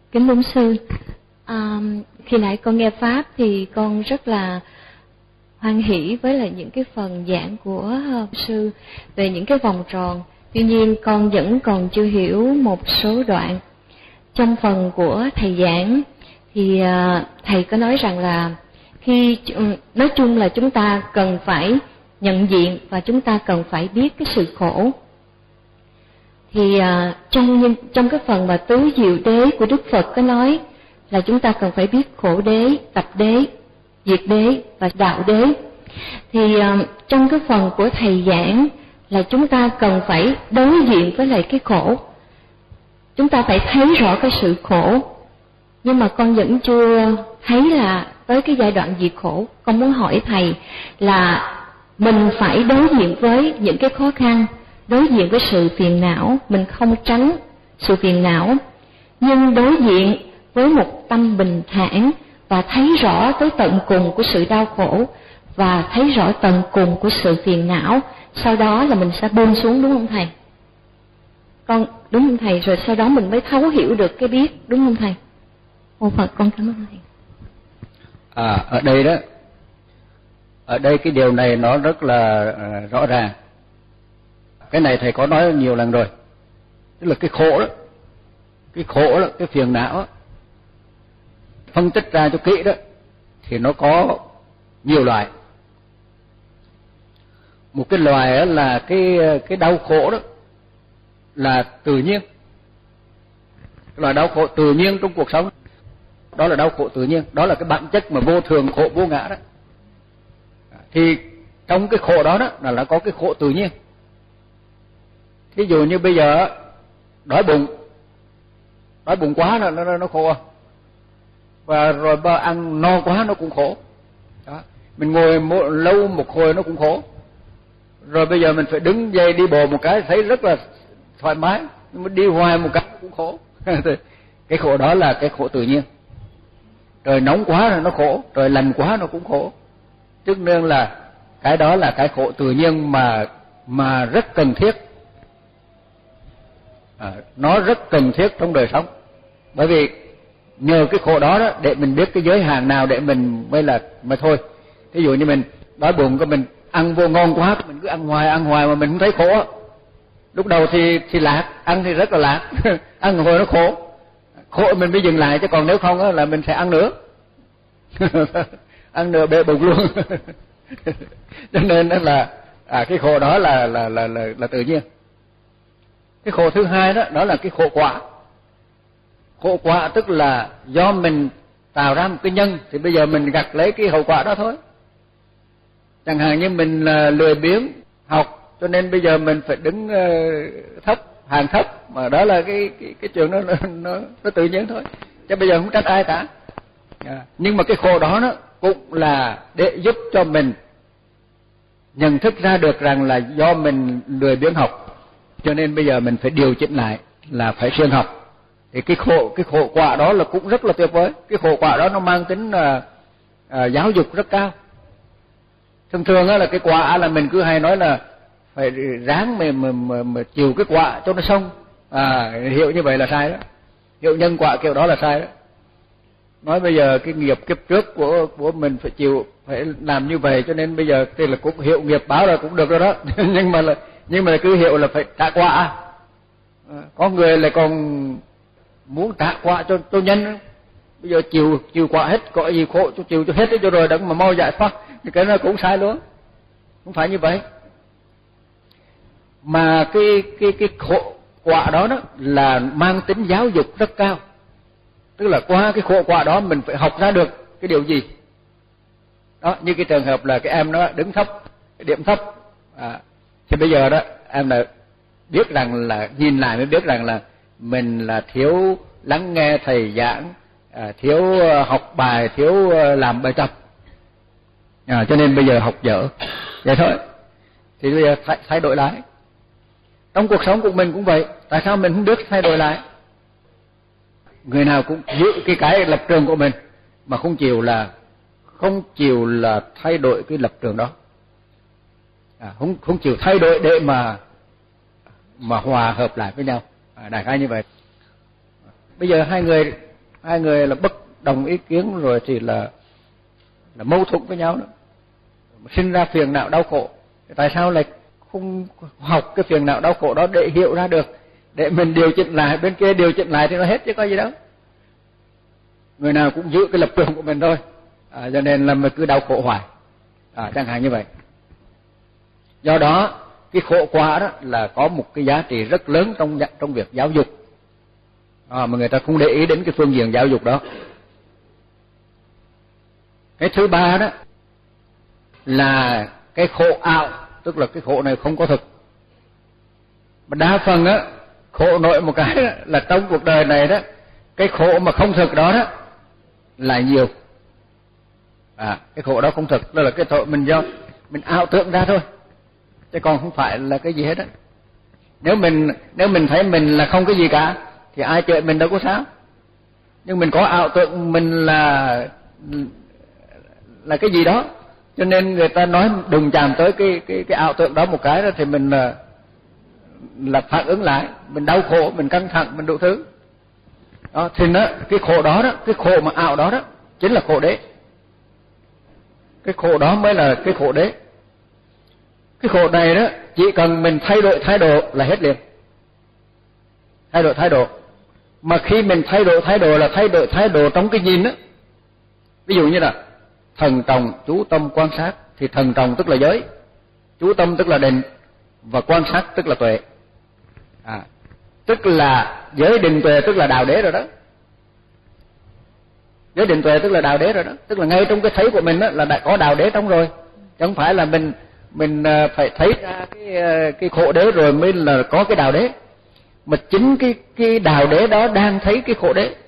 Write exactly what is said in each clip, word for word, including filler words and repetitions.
Kính bổn sư, à, khi nãy con nghe pháp thì con rất là hoan hỷ với lại những cái phần giảng của sư về những cái vòng tròn. Tuy nhiên con vẫn còn chưa hiểu một số đoạn. Trong phần của thầy giảng thì à, thầy có nói rằng là khi nói chung là chúng ta cần phải nhận diện và chúng ta cần phải biết cái sự khổ. Thì à, trong trong cái phần mà tứ diệu đế của Đức Phật có nói là chúng ta cần phải biết khổ đế, tập đế, diệt đế và đạo đế. Thì à, trong cái phần của thầy giảng là chúng ta cần phải đối diện với lại cái khổ. Chúng ta phải thấy rõ cái sự khổ. Nhưng mà con vẫn chưa thấy là tới cái giai đoạn diệt khổ. Con muốn hỏi thầy là mình phải đối diện với những cái khó khăn, đối diện với sự phiền não, mình không tránh sự phiền não, nhưng đối diện với một tâm bình thản và thấy rõ tới tận cùng của sự đau khổ và thấy rõ tận cùng của sự phiền não, sau đó là mình sẽ buông xuống, đúng không thầy? Con đúng không thầy? Rồi sau đó mình mới thấu hiểu được cái biết, đúng không thầy? Ô Phật, con cảm ơn thầy. À, ở đây đó, ở đây cái điều này nó rất là uh, rõ ràng. Cái này thầy có nói nhiều lần rồi, tức là cái khổ đó, cái khổ đó, cái phiền não đó, phân tích ra cho kỹ đó, thì nó có nhiều loại. Một cái loài đó là cái cái đau khổ đó là tự nhiên, cái loài đau khổ tự nhiên trong cuộc sống, đó là đau khổ tự nhiên, đó là cái bản chất mà vô thường, khổ vô ngã đó. Thì trong cái khổ đó đó là nó có cái khổ tự nhiên. Thí dụ như bây giờ đói bụng, đói bụng quá là nó nó khổ, và rồi ba ăn no quá nó cũng khổ. Đó. Mình ngồi một, lâu một hồi nó cũng khổ. Rồi bây giờ mình phải đứng dậy đi bộ một cái thấy rất là thoải mái, nhưng mà đi hoài một cái cũng khổ. Cái khổ đó là cái khổ tự nhiên. Trời nóng quá là nó khổ, trời lạnh quá nó cũng khổ. Tức nên là cái đó là cái khổ tự nhiên mà mà rất cần thiết. À, nó rất cần thiết trong đời sống. Bởi vì nhờ cái khổ đó đó để mình biết cái giới hạn nào để mình mới là mà thôi. Ví dụ như mình đói bụng cái mình ăn vô ngon quá, mình cứ ăn hoài ăn hoài mà mình không thấy khổ. Lúc đầu thì thì lạc, ăn thì rất là lạc, ăn hồi nó khổ. Khổ mình mới dừng lại, chứ còn nếu không á là mình sẽ ăn nữa. Ăn nữa bể bụng luôn. Cho nên đó là à, cái khổ đó là là là là, là tự nhiên. Cái khổ thứ hai đó đó là cái khổ quả. Khổ quả tức là do mình tạo ra một cái nhân thì bây giờ mình gặt lấy cái hậu quả đó thôi. Chẳng hạn như mình là lười biếng học, cho nên bây giờ mình phải đứng uh, thấp, hàng thấp, mà đó là cái cái cái chuyện nó nó nó tự nhiên thôi. Chứ bây giờ không trách ai cả. À, nhưng mà cái khổ đó nó cũng là để giúp cho mình nhận thức ra được rằng là do mình lười biếng học, cho nên bây giờ mình phải điều chỉnh lại là phải siêng học. Thì cái khổ cái khổ quả đó là cũng rất là tuyệt vời. Cái khổ quả đó nó mang tính là à, giáo dục rất cao. Thường thường á là cái quả là mình cứ hay nói là phải ráng mà mà, mà, mà chịu cái quả cho nó xong. À, hiểu như vậy là sai đó. Hiểu nhân quả kiểu đó là sai đó. Nói bây giờ cái nghiệp kiếp trước của của mình phải chịu, phải làm như vậy, cho nên bây giờ thì là cũng hiểu nghiệp báo là cũng được rồi đó. nhưng mà là nhưng mà cứ hiểu là phải trả quả. À, có người lại còn muốn trả quả cho cho nhân. Bây giờ chịu chịu quả hết, có gì khổ cho chịu cho hết cho rồi đừng mà mau giải thoát. Thì cái đó cũng sai luôn. Không phải như vậy. Mà cái cái cái khổ quả đó đó là mang tính giáo dục rất cao. Tức là qua cái khổ quả đó mình phải học ra được cái điều gì. Đó, như cái trường hợp là cái em nó đứng thấp, cái điểm thấp. À, thì bây giờ đó em là biết rằng là nhìn lại mới biết rằng là mình là thiếu lắng nghe thầy giảng, à, thiếu học bài, thiếu làm bài tập. À, cho nên bây giờ học dở. Vậy thôi. Thì bây giờ thay, thay đổi lại. Trong cuộc sống của mình cũng vậy. Tại sao mình không biết thay đổi lại? Người nào cũng giữ cái cái lập trường của mình mà không chịu là không chịu là thay đổi cái lập trường đó. À, không không chịu thay đổi để mà mà hòa hợp lại với nhau. À, đại khái như vậy. Bây giờ hai người hai người là bất đồng ý kiến rồi thì là là mâu thuẫn với nhau đó, sinh ra phiền não đau khổ. Tại sao lại không học cái phiền não đau khổ đó để hiểu ra được, để mình điều chỉnh lại, bên kia điều chỉnh lại thì nó hết chứ có gì đâu. Người nào cũng giữ cái lập trường của mình thôi, à, cho nên là mình cứ đau khổ hoài, à, chẳng hạn như vậy. Do đó cái khổ quả đó là có một cái giá trị rất lớn trong trong việc giáo dục, à, mà người ta không để ý đến cái phương diện giáo dục đó. Cái thứ ba đó là cái khổ ảo, tức là cái khổ này không có thực. Mà đa phần á, khổ nổi một cái đó, là trong cuộc đời này đó, cái khổ mà không thực đó đó là nhiều. À, cái khổ đó không thực, đó là cái tội mình do mình ảo tưởng ra thôi, chứ còn không phải là cái gì hết á. Nếu mình nếu mình thấy mình là không cái gì cả thì ai chửi mình đâu có sao. Nhưng mình có ảo tưởng mình là là cái gì đó, cho nên người ta nói đừng chạm tới cái cái cái ảo tưởng đó một cái đó thì mình là là phản ứng lại, mình đau khổ, mình căng thẳng, mình đủ thứ. Đó, thì nó cái khổ đó đó, cái khổ mà ảo đó đó chính là khổ đế. Cái khổ đó mới là cái khổ đế. Cái khổ này đó chỉ cần mình thay đổi thái độ là hết liền. Thay đổi thái độ. Mà khi mình thay đổi thái độ là thay đổi thái độ trong cái nhìn đó. Ví dụ như là thần trọng chú tâm quan sát, thì thần trọng tức là giới, chú tâm tức là định, và quan sát tức là tuệ. À, tức là giới định tuệ tức là đạo đế rồi đó. Giới định tuệ tức là đạo đế rồi đó, tức là ngay trong cái thấy của mình đó là đã có đạo đế trong rồi, chứ không phải là mình mình phải thấy ra cái cái khổ đế rồi mới là có cái đạo đế, mà chính cái cái đạo đế đó đang thấy cái khổ đế.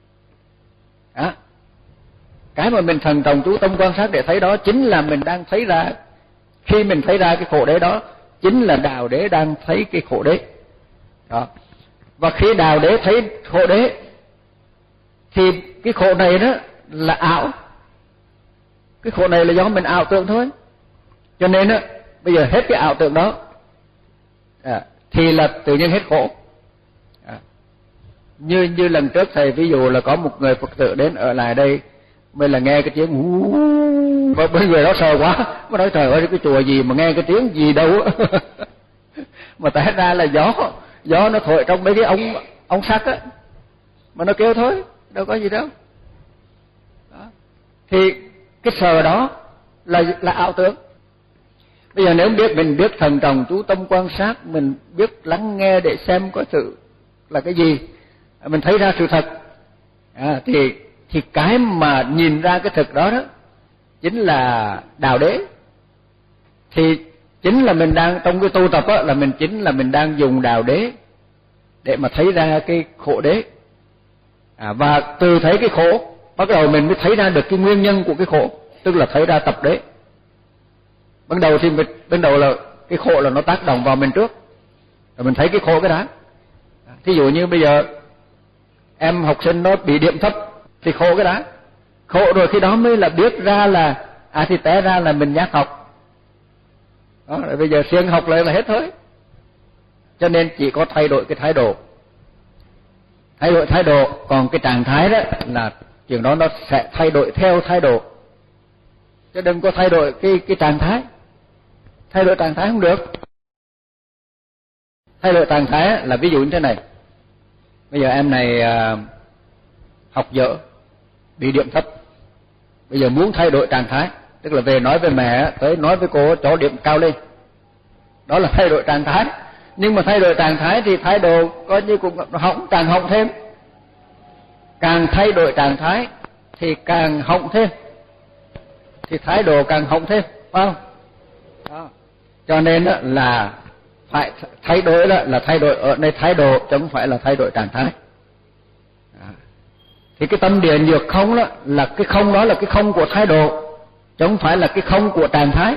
Đó. Cái mà mình thần trọng chú tâm quan sát để thấy đó chính là mình đang thấy ra, khi mình thấy ra cái khổ đế đó chính là đạo đế đang thấy cái khổ đế. Đó. Và khi đạo đế thấy khổ đế thì cái khổ này đó là ảo. Cái khổ này là do mình ảo tưởng thôi. Cho nên á, bây giờ hết cái ảo tưởng đó à, thì là tự nhiên hết khổ. À, như như lần trước thầy ví dụ là có một người Phật tử đến ở lại đây, mới là nghe cái tiếng hú, và bên người đó sợ quá, mới nói trời ơi cái chùa gì mà nghe cái tiếng gì đâu. Mà tại ra là gió gió nó thổi trong mấy cái ống ống sắt á, mà nó kêu thôi, đâu có gì đâu. Đó. Thì cái sờ đó là là ảo tưởng. Bây giờ nếu biết mình biết thần trọng chú tâm quan sát, mình biết lắng nghe để xem có sự là cái gì, mình thấy ra sự thật, à, thì thì cái mà nhìn ra cái thực đó đó chính là đạo đế. Thì chính là mình đang trong cái tu tập á, là mình chính là mình đang dùng đạo đế để mà thấy ra cái khổ đế. À, và từ thấy cái khổ bắt đầu mình mới thấy ra được cái nguyên nhân của cái khổ, tức là thấy ra tập đế. Ban đầu thì mình, ban đầu là cái khổ là nó tác động vào mình trước, rồi mình thấy cái khổ cái đã. Thí dụ như bây giờ em học sinh nó bị điểm thấp thì khổ cái đã, khổ rồi khi đó mới là biết ra là à thì té ra là mình nhát học. Đó, rồi bây giờ siêng học lại là hết thôi. Cho nên chỉ có thay đổi cái thái độ, thay đổi thái độ, còn cái trạng thái đó là chuyện đó nó sẽ thay đổi theo thái độ, chứ đừng có thay đổi cái cái trạng thái. Thay đổi trạng thái không được. Thay đổi trạng thái là ví dụ như thế này. Bây giờ em này à, học dở, bị điểm thấp, bây giờ muốn thay đổi trạng thái, tức là về nói với mẹ, tới nói với cô cho điểm cao lên, đó là thay đổi trạng thái. Nhưng mà thay đổi trạng thái thì thái độ coi như cũng hỏng, càng hỏng thêm. Càng thay đổi trạng thái thì càng hỏng thêm, thì thái độ càng hỏng thêm, phải không? Đó. Cho nên là phải thay đổi đó là thay đổi ở nơi thái độ, chứ không phải là thay đổi trạng thái. Đó. Thì cái tâm địa nhược không đó là cái không đó là cái không của thái độ, chứ không phải là cái không của trạng thái.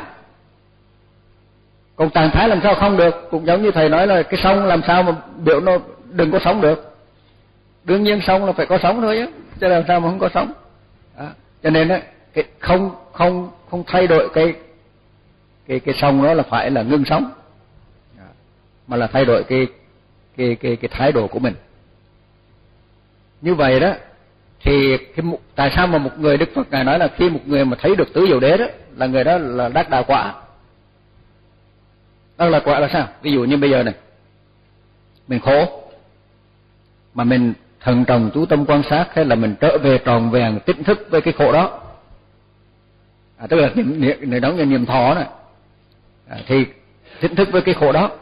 Còn trạng thái làm sao không được? Cũng giống như thầy nói là cái sông làm sao mà biểu nó đừng có sống được. Đương nhiên sông là phải có sống thôi chứ, chứ làm sao mà không có sống. Đó. Cho nên á, cái không không không thay đổi cái cái cái sông đó là phải là ngưng sống. Đó. Mà là thay đổi cái cái cái cái thái độ của mình. Như vậy đó Thì cái, tại sao mà một người Đức Phật ngài nói là khi một người mà thấy được tứ diệu đế đó là người đó là đắc đạo quả. Đó là quả là sao? Ví dụ như bây giờ này, mình khổ mà mình thận trọng chú tâm quan sát, hay là mình trở về tròn vẹn tỉnh thức với cái khổ đó, à, tức là niệm đó là niệm thọ này, à, thì tỉnh thức với cái khổ đó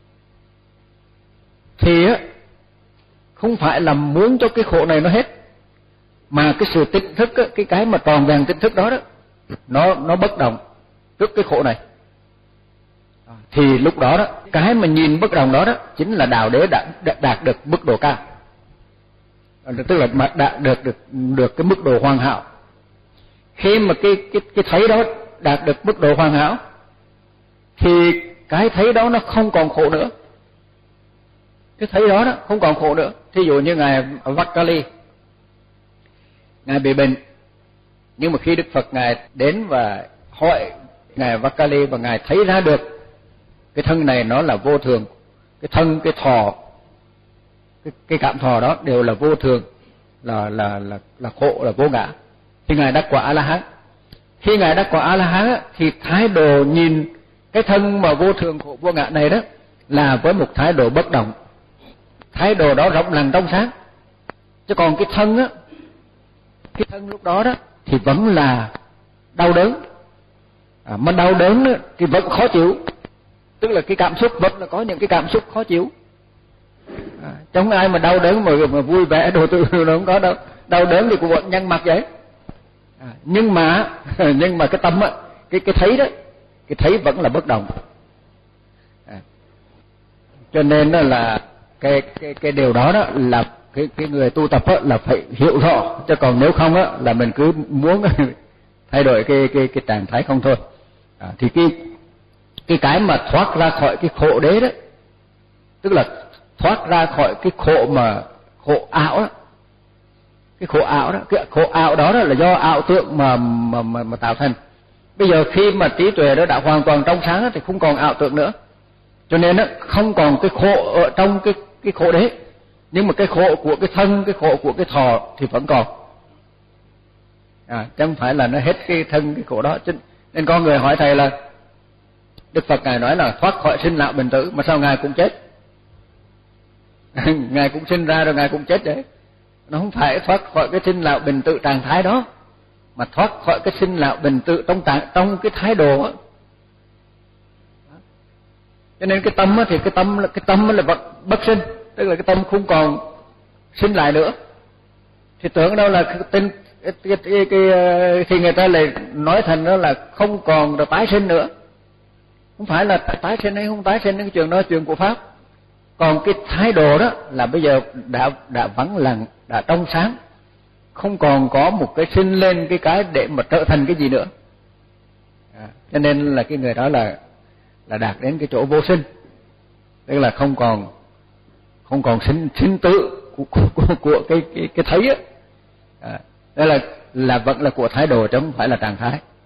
thì á không phải là muốn cho cái khổ này nó hết, mà cái sự tỉnh thức á, cái cái mà tròn vẹn tỉnh thức đó đó, nó nó bất động trước cái khổ này, à, thì lúc đó đó cái mà nhìn bất động đó đó chính là đạo đế đã, đã đạt được mức độ cao, à, tức là mà đạt được được được cái mức độ hoàn hảo. Khi mà cái cái cái thấy đó đạt được mức độ hoàn hảo thì cái thấy đó nó không còn khổ nữa, cái thấy đó đó không còn khổ nữa. Thí dụ như ngài Vakali, ngài bị bệnh, nhưng mà khi Đức Phật ngài đến và hỏi ngài Vakali và ngài thấy ra được cái thân này nó là vô thường, cái thân cái thọ cái, cái cảm thọ đó đều là vô thường, là là là là khổ, là vô ngã, thì ngài đắc quả A La Hán. Khi ngài đắc quả A La Hán thì thái độ nhìn cái thân mà vô thường khổ vô ngã này đó là với một thái độ bất động, thái độ đó rộng lặng trong sáng. Chứ còn cái thân á, cái thân lúc đó đó thì vẫn là đau đớn, à, mà đau đớn đó, thì vẫn khó chịu, tức là cái cảm xúc vẫn là có những cái cảm xúc khó chịu, à, chẳng ai mà đau đớn mà, mà vui vẻ đồ tư nó không có đâu. Đau đớn thì cũng vẫn nhăn mặt vậy, à, nhưng mà nhưng mà cái tâm á, cái cái thấy đó, cái thấy vẫn là bất động, à, cho nên đó là cái cái cái điều đó đó là cái cái người tu tập á, là phải hiểu rõ, chứ còn nếu không á là mình cứ muốn thay đổi cái cái cái trạng thái không thôi, à, thì cái cái cái mà thoát ra khỏi cái khổ đế đó, tức là thoát ra khỏi cái khổ mà khổ ảo đó, cái khổ ảo đó, cái khổ ảo đó, đó là do ảo tượng mà mà mà, mà tạo thành. Bây giờ khi mà trí tuệ đó đã hoàn toàn trong sáng đó, thì không còn ảo tượng nữa, cho nên nó không còn cái khổ ở trong cái cái khổ đế, nhưng mà cái khổ của cái thân, cái khổ của cái thọ thì vẫn còn, à, chứ không phải là nó hết cái thân cái khổ đó. Chứ nên có người hỏi thầy là Đức Phật ngài nói là thoát khỏi sinh lão bệnh tử, mà sao ngài cũng chết? Ngài cũng sinh ra rồi ngài cũng chết đấy. Nó không phải thoát khỏi cái sinh lão bệnh tử trạng thái đó, mà thoát khỏi cái sinh lão bệnh tử trong trạng trong cái thái độ đó. Cho nên cái tâm thì cái tâm cái tâm là vật bất sinh, tức là cái tâm không còn sinh lại nữa. Thì tưởng đâu là cái tinh cái, cái, cái, cái, thì người ta lại nói thành đó là không còn được tái sinh nữa. Không phải là tái sinh hay không tái sinh, cái chuyện đó là chuyện của pháp. Còn cái thái độ đó là bây giờ đã đã vắng lặng, đã trong sáng, không còn có một cái sinh lên cái cái để mà trở thành cái gì nữa, à, cho nên là cái người đó là là đạt đến cái chỗ vô sinh, tức là không còn không còn sinh sinh tử của của, của, của cái cái cái thấy á, à, đó là là vẫn là của thái độ chứ không phải là trạng thái.